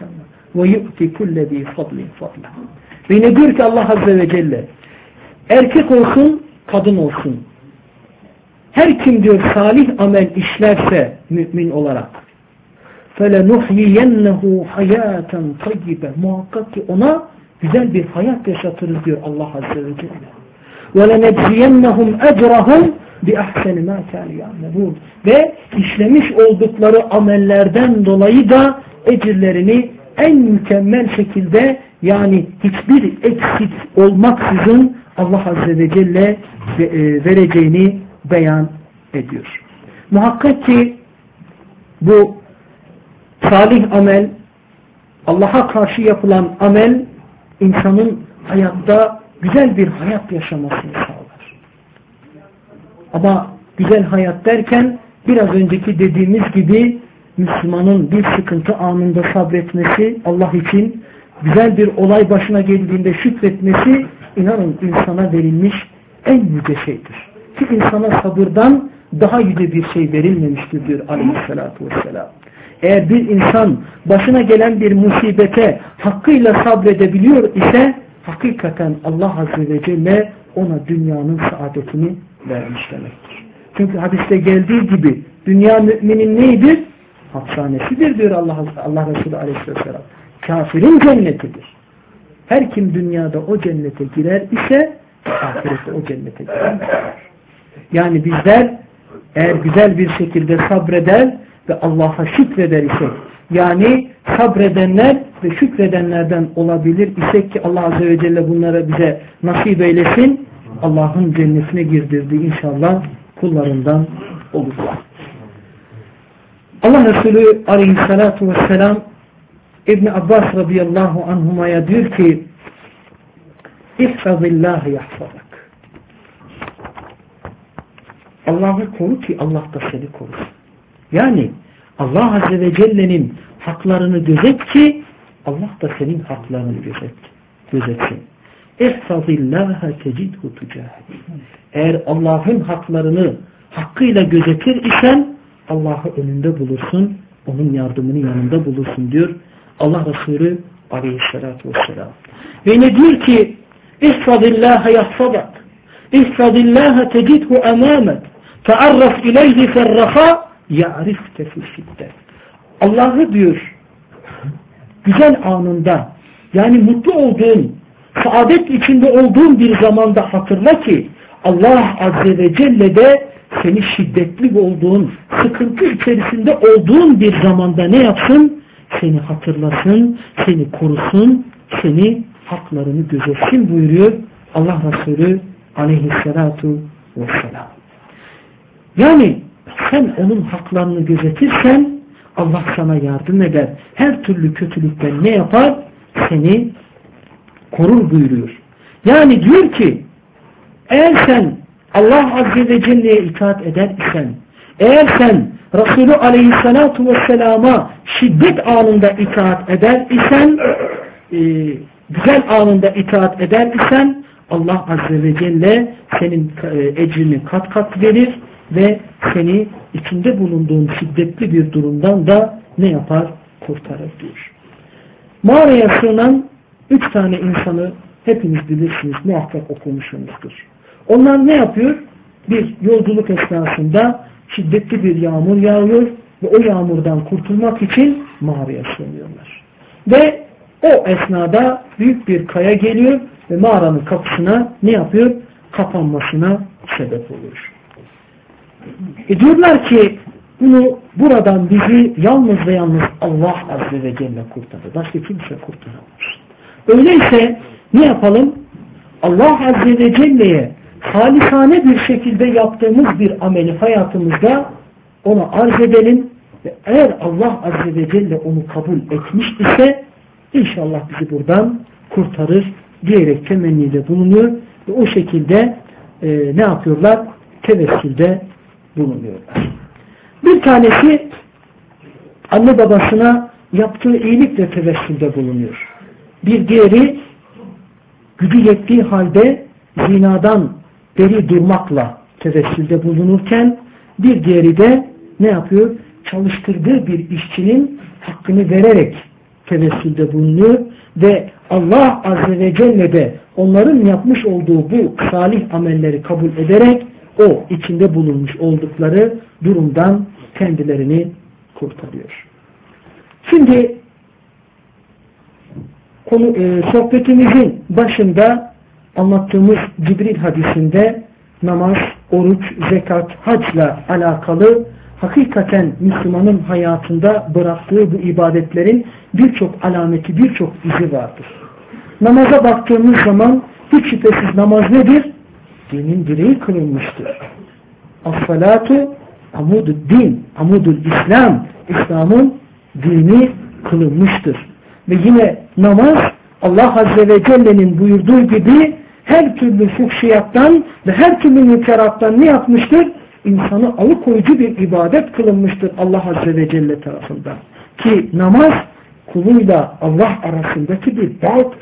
وَيُؤْتِ كُلَّ ذِي فَضْلٍ فَضْلًا. Ve yine diyor ki Allah Azze ve Celle, erkek olsun, kadın olsun, her kim diyor salih amel işlerse mümin olarak, فَلَنُحْيِيَنَّهُ حَيَاتًا طَيِّبًا, muhakkak ki ona güzel bir hayat yaşatırız diyor Allah Azze ve Celle. وَلَنَجْزِيَنَّهُمْ اَجْرَهُمْ بِأَحْسَنِ مَا كَانُوا يَعْمَلُونَ. Ve işlemiş oldukları amellerden dolayı da ecirlerini en mükemmel şekilde, yani hiçbir eksik olmaksızın Allah Azze ve Celle vereceğini beyan ediyor. Muhakkak ki bu salih amel, Allah'a karşı yapılan amel, insanın hayatta güzel bir hayat yaşamasını sağlar. Ama güzel hayat derken biraz önceki dediğimiz gibi Müslümanın bir sıkıntı anında sabretmesi, Allah için güzel bir olay başına geldiğinde şükretmesi, inanın insana verilmiş en yüce şeydir. Ki insana sabırdan daha yüce bir şey verilmemiştir diyor Aleyhisselatü Vesselam. Eğer bir insan başına gelen bir musibete hakkıyla sabredebiliyor ise hakikaten Allah Azze ve Celle ona dünyanın saadetini vermiş demektir. Çünkü hadiste geldiği gibi dünya müminin neydir? Hapishanesidir diyor Allah, Allah Resulü Aleyhisselam. Kafirin cennetidir. Her kim dünyada o cennete girer ise ahirette o cennete girer. Yani bizler eğer güzel bir şekilde sabreder ve Allah'a şükreder isek, yani sabredenler ve şükredenlerden olabilir isek ki Allah Azze ve Celle bunları bize nasip eylesin, Allah'ın cennetine girdirdiği inşallah kullarından olurlar. Allah Resulü Aleyhisselatü Vesselam İbn Abbas radıyallahu anhuma'ya diyor ki İhfazillâhe yahfazak. Allah'ı koru ki Allah da seni korusun. Yani Allah Azze ve Celle'nin haklarını gözet ki Allah da senin haklarını gözet, gözetsin. İhfazillâhe tecidhu tücâhid. Eğer Allah'ın haklarını hakkıyla gözetir isen Allah'ı önünde bulursun, onun yardımını yanında bulursun diyor Allah Resulü Aleyhisselatü Vesselam. Ve ne diyor ki İhfazillâhe yahfazak, İhfazillâhe tecidhu emâmek, fearraf ileyhi ferrahâ ya'rifte fişiddet. Allah'ı diyor güzel anında, yani mutlu olduğun, saadet içinde olduğun bir zamanda hatırla ki Allah Azze ve Celle de seni şiddetli olduğun, sıkıntı içerisinde olduğun bir zamanda ne yapsın? Seni hatırlasın, seni korusun, seni haklarını gözetsin buyuruyor Allah Resulü Aleyhisselatu Vesselam. Yani sen onun haklarını gözetirsen Allah sana yardım eder. Her türlü kötülükten ne yapar? Seni korur buyuruyor. Yani diyor ki eğer sen Allah Azze ve Celle'ye itaat eder isen, eğer sen Resulü Aleyhisselatu Vesselam'a şiddet anında itaat eder isen, e, güzel anında itaat eder isen Allah Azze ve Celle senin e, ecrini kat kat verir ve seni içinde bulunduğun şiddetli bir durumdan da ne yapar? Kurtarır diyor. Mağaraya sığınan üç tane insanı hepiniz bilirsiniz, muhakkak okumuşsunuzdur. Onlar ne yapıyor? Bir yolculuk esnasında şiddetli bir yağmur yağıyor ve o yağmurdan kurtulmak için mağaraya sığınıyorlar. Ve o esnada büyük bir kaya geliyor ve mağaranın kapısına ne yapıyor? Kapanmasına sebep oluyor. E diyorlar ki bunu buradan bizi yalnız ve yalnız Allah Azze ve Celle kurtarır. Başka kimse kurtaramaz. Öyleyse ne yapalım? Allah Azze ve Celle'ye halisane bir şekilde yaptığımız bir ameli hayatımızda ona arz edelim ve eğer Allah Azze ve Celle onu kabul etmiş ise inşallah bizi buradan kurtarır diyerek temennide bulunuyor ve o şekilde e, ne yapıyorlar? Tevessülde bulunuyorlar. Bir tanesi anne babasına yaptığı iyilikle tevessülde bulunuyor. Bir diğeri gücü yettiği halde zinadan beri durmakla tevessülde bulunurken bir diğeri de ne yapıyor? Çalıştırdığı bir işçinin hakkını vererek tevessülde bulunuyor ve Allah Azze ve Celle de onların yapmış olduğu bu salih amelleri kabul ederek o içinde bulunmuş oldukları durumdan kendilerini kurtarıyor. Şimdi konu, e, sohbetimizin başında anlattığımız Cibril hadisinde namaz, oruç, zekat, hacla alakalı hakikaten Müslümanın hayatında bıraktığı bu ibadetlerin birçok alameti, birçok izi vardır. Namaza baktığımız zaman hiç şüphesiz namaz nedir? Dinin direği kılınmıştır. As-salatu amudud din, amudul İslam, İslam'ın dini kılınmıştır. Ve yine namaz Allah Azze ve Celle'nin buyurduğu gibi her türlü fuhşiyattan ve her türlü münkerattan ne yapmıştır? İnsanı alıkoyucu bir ibadet kılınmıştır Allah Azze ve Celle tarafından. Ki namaz kuluyla Allah arasındaki bir bağdır.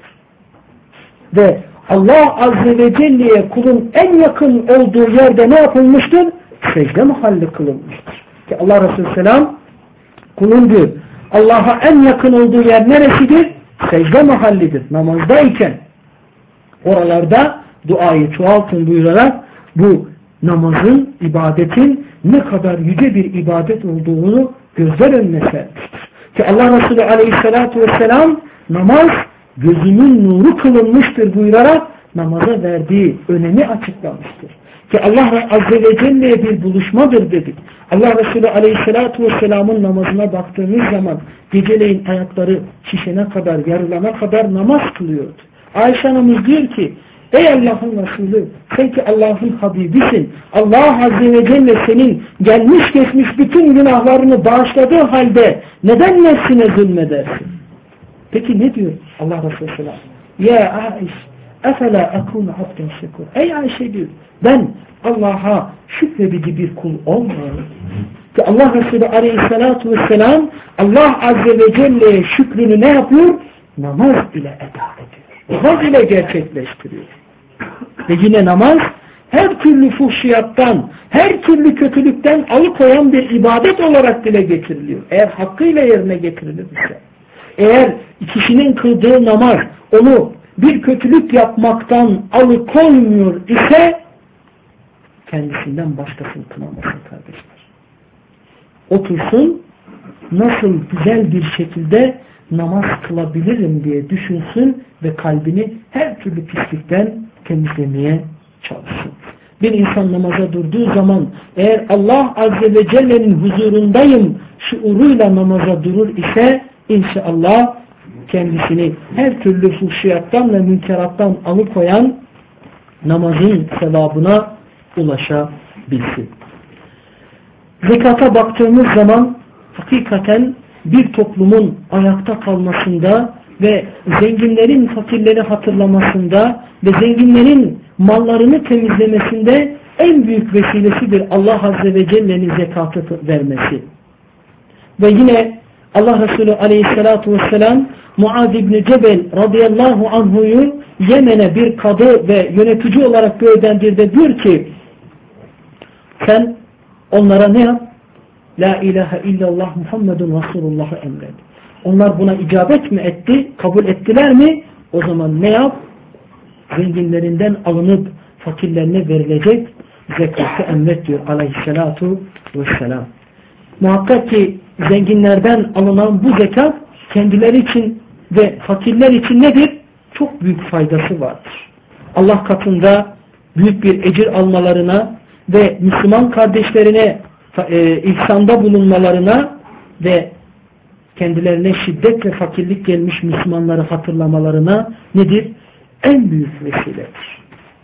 Ve Allah Azze ve Celle'ye kulun en yakın olduğu yerde ne yapılmıştır? Secde mahalli kılınmıştır. Ki Allah Resulü Selam kulun diyor, Allah'a en yakın olduğu yer neresidir? Secde mahallidir. Namazdayken oralarda duayı çoğaltın buyurarak bu namazın, ibadetin ne kadar yüce bir ibadet olduğunu gözler önüne sermiştir. Ki Allah Resulü Aleyhisselatü Vesselam namaz gözünün nuru kılınmıştır buyurarak namaza verdiği önemi açıklamıştır. Ki Allah Azze ve Celle'ye bir buluşmadır dedik. Allah Resulü Aleyhisselatü Vesselam'ın namazına baktığımız zaman geceleyin ayakları şişene kadar, yarılana kadar namaz kılıyordu. Ayşe anamız diyor ki, ey Allah'ın Resulü, sen ki Allah'ın Habibisin. Allah Azze ve Celle senin gelmiş geçmiş bütün günahlarını bağışladığı halde neden nefsine zulmedersin? Peki ne diyor Allah Resulü Selam? Ya Aiş, efela akunu abden şekur. Ey Ayşe diyor, ben Allah'a şükredici bir kul olmuyorum. Ki Allah Resulü Aleyhisselatü Vesselam Allah Azze ve Celle'ye şükrünü ne yapıyor? Namaz ile eda ediyor. Namaz ile gerçekleştiriyor. Ve yine namaz her türlü fuhşiyattan, her türlü kötülükten alıkoyan bir ibadet olarak dile getiriliyor. Eğer hakkıyla yerine getirilirse. Eğer kişinin kıldığı namaz onu bir kötülük yapmaktan alıkoymuyor ise kendisinden başkasını kınamasın kardeşler. Otursun, nasıl güzel bir şekilde namaz kılabilirim diye düşünsün ve kalbini her türlü pislikten temizlemeye çalışsın. Bir insan namaza durduğu zaman eğer Allah Azze ve Celle'nin huzurundayım şuuruyla namaza durur ise inşallah kendisini her türlü fuhşiyattan ve münkerattan alıkoyan namazın sevabına ulaşabilsin. Zekata baktığımız zaman hakikaten bir toplumun ayakta kalmasında ve zenginlerin fakirleri hatırlamasında ve zenginlerin mallarını temizlemesinde en büyük vesilesidir Allah Azze ve Celle'nin zekatı vermesi. Ve yine Allah Resulü Aleyhisselatü Vesselam Muaz İbni Cebel radıyallahu anhu'yu Yemen'e bir kadı ve yönetici olarak gönderdiğinde diyor ki sen onlara ne yap? La ilahe illallah Muhammedun Resulullah'ı emret. Onlar buna icabet mi etti? Kabul ettiler mi? O zaman ne yap? Zenginlerinden alınıp fakirlerine verilecek zekatı emret diyor Aleyhisselatu Vesselam. Muhakkak ki zenginlerden alınan bu zekat kendileri için ve fakirler için nedir? Çok büyük faydası vardır. Allah katında büyük bir ecir almalarına ve Müslüman kardeşlerine e, ihsanda bulunmalarına ve kendilerine şiddet ve fakirlik gelmiş Müslümanları hatırlamalarına nedir? En büyük vesiledir.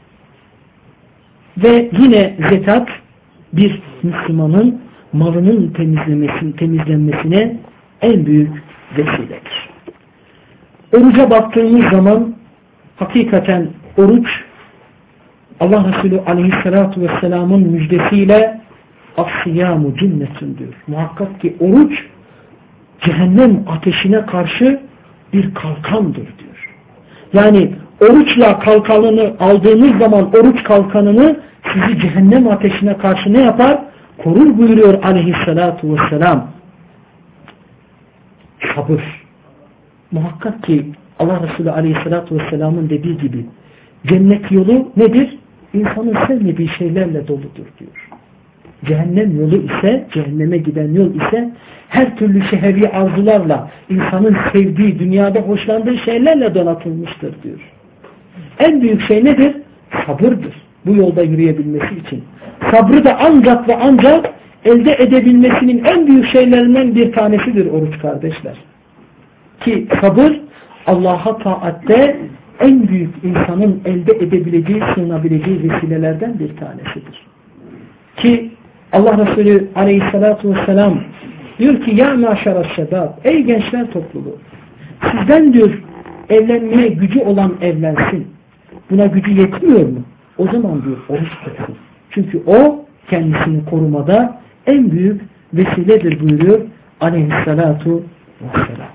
Ve yine zekat bir Müslümanın malının temizlemesine, temizlenmesine en büyük vesiledir. Oruca baktığımız zaman hakikaten oruç Allah Resulü Aleyhisselatü Vesselam'ın müjdesiyle as-siyamu cinnetun diyor. Muhakkak ki oruç cehennem ateşine karşı bir kalkandır diyor. Yani oruçla kalkanını aldığınız zaman oruç kalkanını sizi cehennem ateşine karşı ne yapar? Korur buyuruyor Aleyhisselatü Vesselam. Sabır. muhakkak ki Allah Resulü Aleyhisselatü Vesselam'ın dediği gibi cennet yolu nedir? İnsanın sevmediği şeylerle doludur diyor. Cehennem yolu ise, cehenneme giden yol ise her türlü şehvi arzularla, insanın sevdiği, dünyada hoşlandığı şeylerle donatılmıştır diyor. En büyük şey nedir? Sabırdır. Bu yolda yürüyebilmesi için. Sabrı da ancak ve ancak elde edebilmesinin en büyük şeylerinden bir tanesidir oruç kardeşler. Ki sabır Allah'a taatte en büyük insanın elde edebileceği, sığınabileceği vesilelerden bir tanesidir. Ki Allah Resulü Aleyhisselatü Vesselam diyor ki ya maşara şebab, ey gençler topluluğu, sizden diyor evlenmeye gücü olan evlensin. Buna gücü yetmiyor mu? O zaman diyor oruç tutsun. Çünkü o kendisini korumada en büyük vesiledir buyuruyor Aleyhisselatü Vesselam.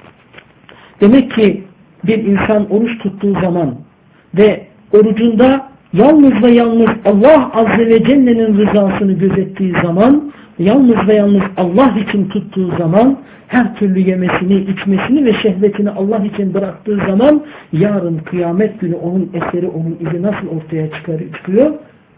Demek ki bir insan oruç tuttuğu zaman ve orucunda yalnız ve yalnız Allah Azze ve Celle'nin rızasını gözettiği zaman, yalnız ve yalnız Allah için tuttuğu zaman, her türlü yemesini, içmesini ve şehvetini Allah için bıraktığı zaman yarın kıyamet günü onun eseri, onun izi nasıl ortaya çıkıyor?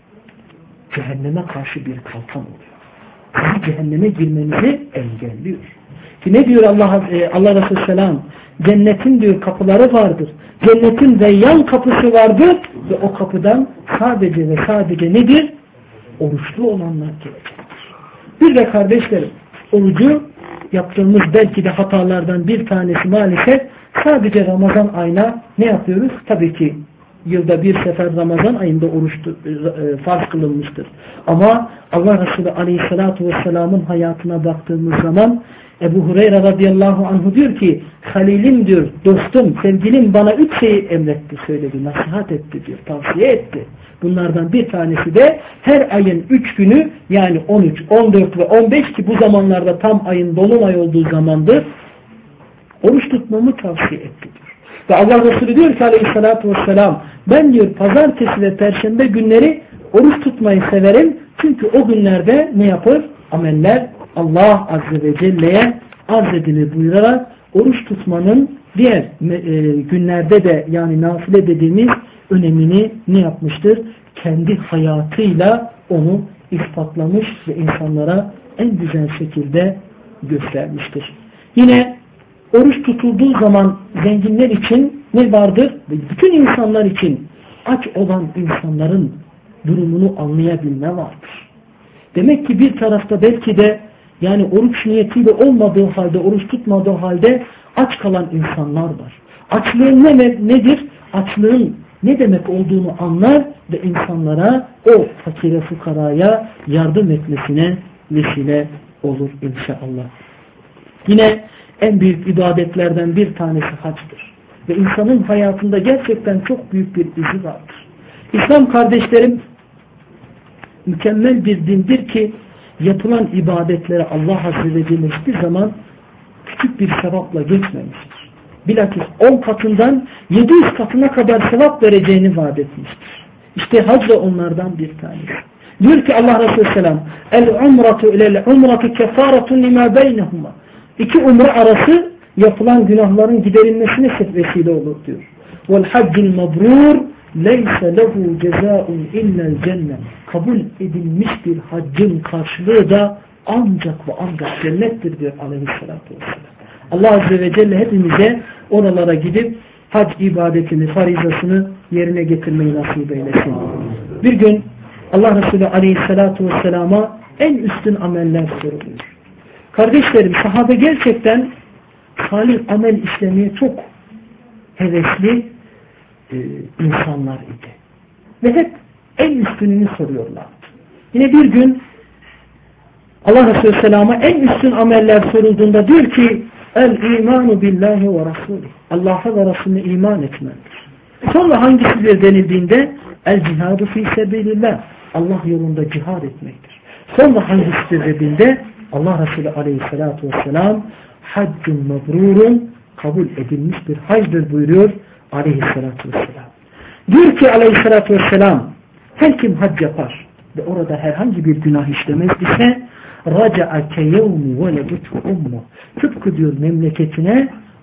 Cehenneme karşı bir kalkan oluyor. Yani cehenneme girmenizi engelliyor. Ki ne diyor Allah, Allah Resulü Selam? Cennetin diyor kapıları vardır. Cennetin reyyan kapısı vardır ve o kapıdan sadece ve sadece nedir? Oruçlu olanlar gelecektir. Bir de kardeşlerim, orucu yaptığımız belki de hatalardan bir tanesi maalesef sadece Ramazan ayına ne yapıyoruz? Tabii ki yılda bir sefer Ramazan ayında oruç farz kılınmıştır. Ama Allah Resulü Aleyhisselatü Vesselam'ın hayatına baktığımız zaman Ebu Hureyre radıyallahu anhu diyor ki Halilim diyor, dostum, sevgilim bana üç şeyi emretti, söyledi, nasihat etti diyor, tavsiye etti. Bunlardan bir tanesi de her ayın üç günü yani on üç, on dört ve on beş ki bu zamanlarda tam ayın dolunay olduğu zamandır oruç tutmamı tavsiye etti diyor. Ve Allah Resulü diyor ki aleyhissalatü vesselam ben diyor pazartesi ve perşembe günleri oruç tutmayı severim. Çünkü o günlerde ne yapar? Ameller Allah Azze ve Celle'ye arz edilir buyurarak oruç tutmanın diğer e, günlerde de yani nafile dediğimiz önemini ne yapmıştır? Kendi hayatıyla onu ispatlamış ve insanlara en güzel şekilde göstermiştir. Yine oruç tutulduğu zaman zenginler için ne vardır? Bütün insanlar için aç olan insanların durumunu anlayabilme vardır. Demek ki bir tarafta belki de yani oruç niyetiyle olmadığı halde, oruç tutmadığı halde aç kalan insanlar var. Açlığın ne, nedir? Açlığın ne demek olduğunu anlar ve insanlara o fakire fukaraya yardım etmesine vesile olur inşallah. Yine en büyük ibadetlerden bir tanesi haçtır. Ve insanın hayatında gerçekten çok büyük bir izi vardır. İslam kardeşlerim mükemmel bir dindir ki yapılan ibadetlere Allah Azze ve Celle hiçbir zaman küçük bir sevapla geçmemiştir. Bilakis on katından yedi yüz katına kadar sevap vereceğini vaat etmiştir. İşte hac da onlardan bir tanesi. Diyor ki Allah Resulü Selam El-umratu ilel-umratu kefaretun lima beynehuma. İki umre arası yapılan günahların giderilmesine vesile olur diyor. Vel-haccul mabrur leyse lehu cezaun illel cennet. Kabul edilmiş bir haccın karşılığı da ancak ve ancak cennettir diyor aleyhissalatü vesselam. Allah Azze ve Celle hepimize oralara gidip hac ibadetini, farizasını yerine getirmeyi nasip eylesin. Bir gün Allah Resulü aleyhissalatü vesselama en üstün ameller soruluyor. Kardeşlerim, sahabe gerçekten salih amel işlemeye çok hevesli e, insanlar idi. Ve hep en üstününü soruyorlardı. Yine bir gün Allah Resulü Selam'a en üstün ameller sorulduğunda diyor ki El-imanu billahi ve rasulih. Allah'a ve Resulüne iman etmendir. Sonra hangisidir denildiğinde El-cihadu fi sebilillah. Allah yolunda cihad etmektir. Sonra hangisidir dediğinde Allah Resulü aleyhissalatu vesselam haccun mebrurun kabul edilmiş bir hacdır buyuruyor aleyhissalatu vesselam. Diyor ki aleyhissalatu vesselam her kim hac yapar ve orada herhangi bir günah işlemez ise raca'a keyevmi veleduthu ummu. Tıpkı diyor memleketine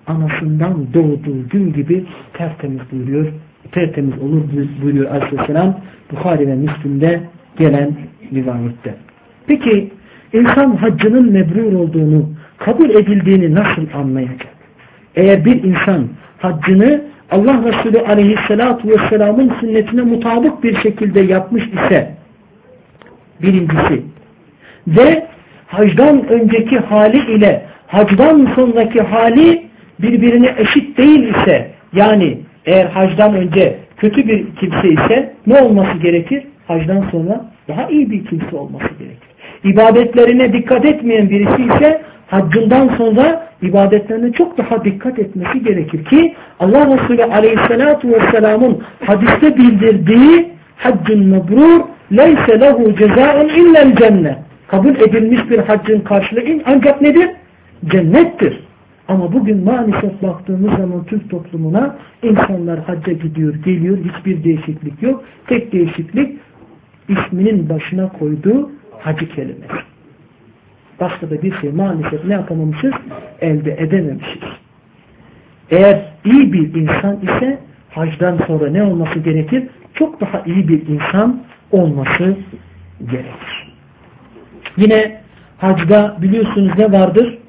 anasından doğduğu gün gibi tertemiz buyuruyor. Tertemiz olur buyuruyor Aleyhisselam Bukhari ve Müslim'de gelen rivayette. Peki insan haccının mebrur olduğunu, kabul edildiğini nasıl anlayacak? Eğer bir insan haccını Allah Resulü Aleyhisselatü Vesselam'ın sünnetine mutabık bir şekilde yapmış ise, birincisi, ve hacdan önceki hali ile hacdan sonraki hali birbirine eşit değil ise, yani eğer hacdan önce kötü bir kimse ise ne olması gerekir? Hacdan sonra daha iyi bir kimse olması gerekir. İbadetlerine dikkat etmeyen birisi ise haccından sonra ibadetlerine çok daha dikkat etmesi gerekir ki Allah Resulü Aleyhisselatü Vesselam'ın hadiste bildirdiği haccun mebrur leyse lehu cezaun illel cennet. Kabul edilmiş bir haccın karşılığı ancak nedir? Cennettir. Ama bugün maalesef baktığımız zaman Türk toplumuna insanlar hacca gidiyor, geliyor, hiçbir değişiklik yok. Tek değişiklik isminin başına koyduğu hacı kelimesi. Başka da bir şey maalesef ne yapamamışız? Elde edememişiz. Eğer iyi bir insan ise hacdan sonra ne olması gerekir? Çok daha iyi bir insan olması gerekir. Yine hacda biliyorsunuz ne vardır?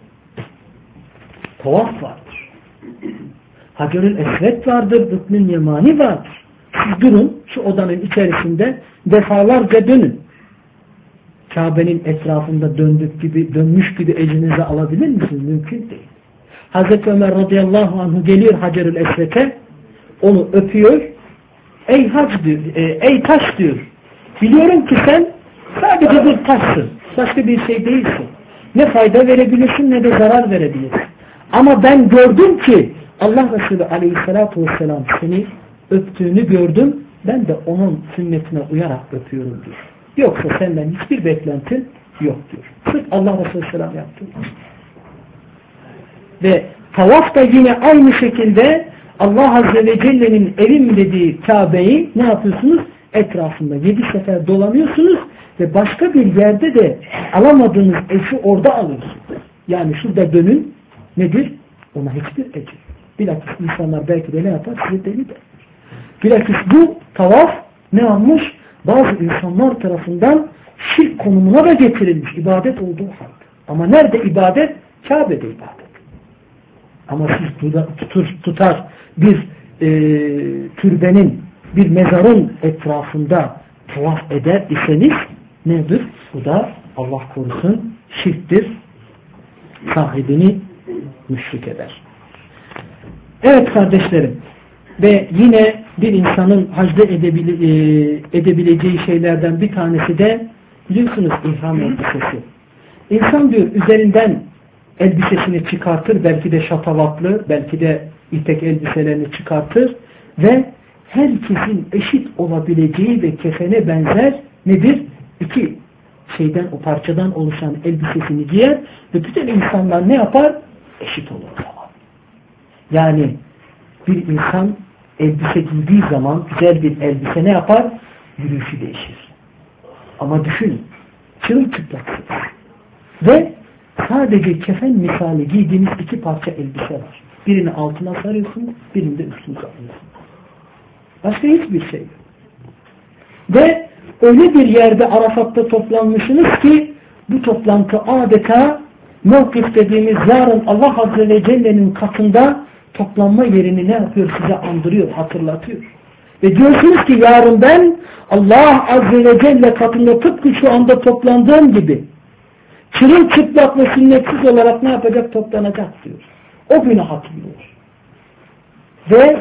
Tavaf vardır. Hacerül Esved vardır. Rüknün Yemani vardır. Siz durun şu odanın içerisinde defalarca dönün. Kabe'nin etrafında döndük gibi, dönmüş gibi elinize alabilir misiniz? Mümkün değil. Hazreti Ömer radıyallahu anhu geliyor Hacerül Esved'e, onu öpüyor. Ey hac diyor, e, ey taş diyor. Biliyorum ki sen sadece bir taşsın. Başka bir şey değilsin. Ne fayda verebilirsin ne de zarar verebilirsin. Ama ben gördüm ki Allah Resulü aleyhissalatu vesselam seni öptüğünü gördüm. Ben de onun sünnetine uyarak öpüyorum diyor. Yoksa senden hiçbir beklentin yok diyor. Sırf Allah Resulü selam yaptı. Ve tavaf da yine aynı şekilde Allah Azze ve Celle'nin evim dediği Kabe'yi ne yapıyorsunuz? Etrafında yedi sefer dolanıyorsunuz ve başka bir yerde de alamadığınız eşi orada alıyorsunuz. Yani şurada dönün nedir? Ona hiçbir ecir. Bilakis insanlar belki de ne yapar? Size deli der. Bilakis bu tavaf ne almış? Bazı insanlar tarafından şirk konumuna da getirilmiş. İbadet olduğu halde. Ama nerede ibadet? Kabe'de ibadet. Ama siz tutar, tutar bir e, türbenin, bir mezarın etrafında tavaf eder iseniz nedir? Bu da Allah korusun şirktir. Sahibini müşrik eder. Evet kardeşlerim. Ve yine bir insanın hacda edebile, e, edebileceği şeylerden bir tanesi de biliyorsunuz ihram elbisesi. İnsan diyor üzerinden elbisesini çıkartır, belki de şatavatlı, belki de ipek elbiselerini çıkartır ve herkesin eşit olabileceği ve kefene benzer nedir? İki şeyden, o parçadan oluşan elbisesini giyer ve bütün insanlar ne yapar? Eşit olur. Yani bir insan elbise giydiği zaman güzel bir elbise ne yapar? Yürüyüşü değişir. Ama düşünün, çırılçıplaksınız. Ve sadece kefen misali giydiğiniz iki parça elbise var. Birini altına sarıyorsunuz, birini de üstüne sarıyorsunuz. Başka hiçbir şey yok. Ve öyle bir yerde Arafat'ta toplanmışsınız ki bu toplantı adeta mevkif dediğimiz yarın Allah Azze ve Celle'nin katında toplanma yerini ne yapıyor? Size andırıyor, hatırlatıyor. Ve diyorsunuz ki yarın ben Allah Azze ve Celle katında tıpkı şu anda toplandığım gibi çırılçıplak ve sünnetsiz olarak ne yapacak? Toplanacak diyor. O günü hatırlıyor. Ve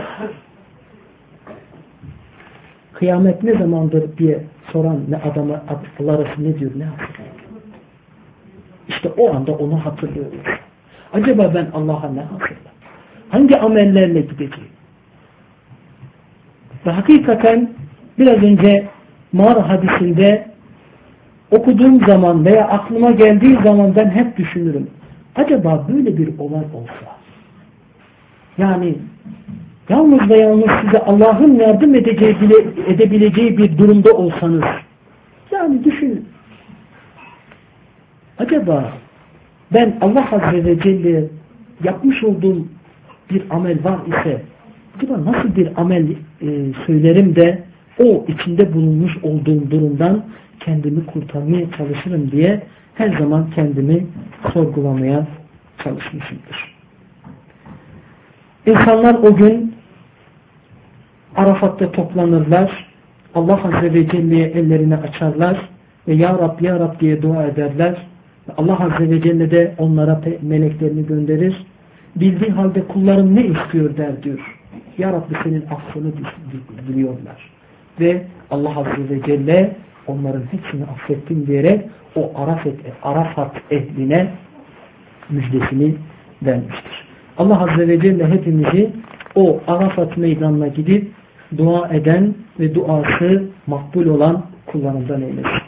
kıyamet ne zamandır diye soran ne adama arası ne diyor, ne hatırlıyor? İşte o anda onu hatırlıyor. Acaba ben Allah'a ne hatırladım? Hangi amellerle gideceğim? Ve hakikaten biraz önce mağara hadisinde okuduğum zaman veya aklıma geldiği zaman ben hep düşünürüm. Acaba böyle bir olay olsa, yani yalnız ve yalnız size Allah'ın yardım edeceği bile, edebileceği bir durumda olsanız, yani düşünün. Acaba ben Allah Azze ve Celle yapmış olduğum bir amel var ise acaba nasıl bir amel e, söylerim de o içinde bulunmuş olduğum durumdan kendimi kurtarmaya çalışırım diye her zaman kendimi sorgulamaya çalışmışımdır. İnsanlar o gün Arafat'ta toplanırlar. Allah Azze ve Celle'ye ellerini açarlar ve Ya Rab Ya Rab diye dua ederler. Allah Azze ve Celle de onlara meleklerini gönderir. Bildiği halde kullarım ne istiyor der diyor. Ya Rabbi senin affını diliyorlar. Ve Allah Azze ve Celle onların hepsini affettim diyerek o Arafat, Arafat ehline müjdesini vermiştir. Allah Azze ve Celle hepimizi o Arafat meydanına gidip dua eden ve duası makbul olan kullarından eylesin.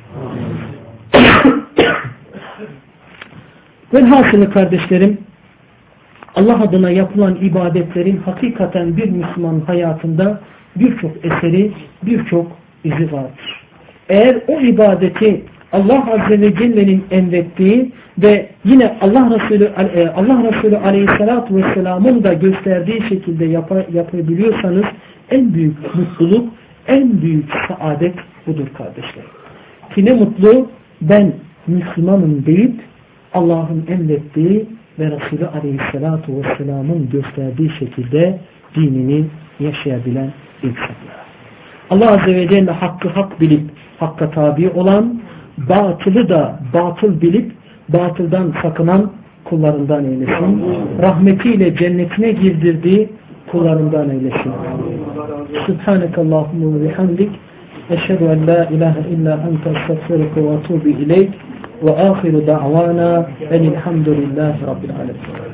Velhasılı kardeşlerim, Allah adına yapılan ibadetlerin hakikaten bir Müslüman hayatında birçok eseri, birçok izi vardır. Eğer o ibadeti Allah Azze ve Celle'nin emrettiği ve yine Allah Resulü Allah Resulü Aleyhisselatü Vesselam'ın da gösterdiği şekilde yap yapabiliyorsanız en büyük mutluluk, en büyük saadet budur kardeşler. Ki ne mutlu ben Müslümanım deyip Allah'ın emrettiği ve Resulü Aleyhisselatü Vesselam'ın gösterdiği şekilde dinini yaşayabilen insanlar. Allah Azze ve Celle hakkı hak bilip hakka tabi olan, batılı da batıl bilip batıldan sakınan kullarından eylesin. Rahmetiyle cennetine girdirdiği kullarından eylesin. Subhanekallahumma ve bihamdik. Eşhedü en la ilahe illa ente estağfiruke ve etûbü ileyk. Ve ahiru da'vana enilhamdülillahi rabbil alemin.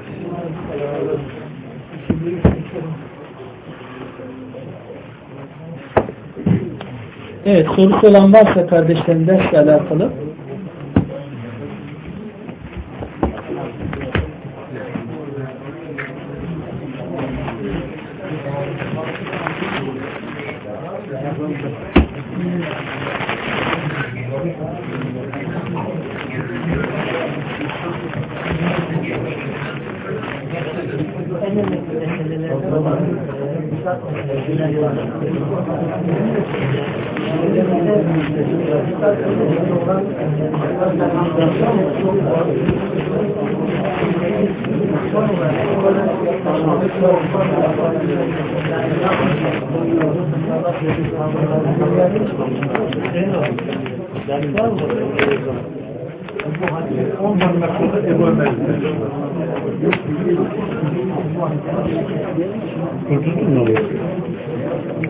Evet, sorusu olan varsa kardeşlerim dersle alakalı. Gördün mü?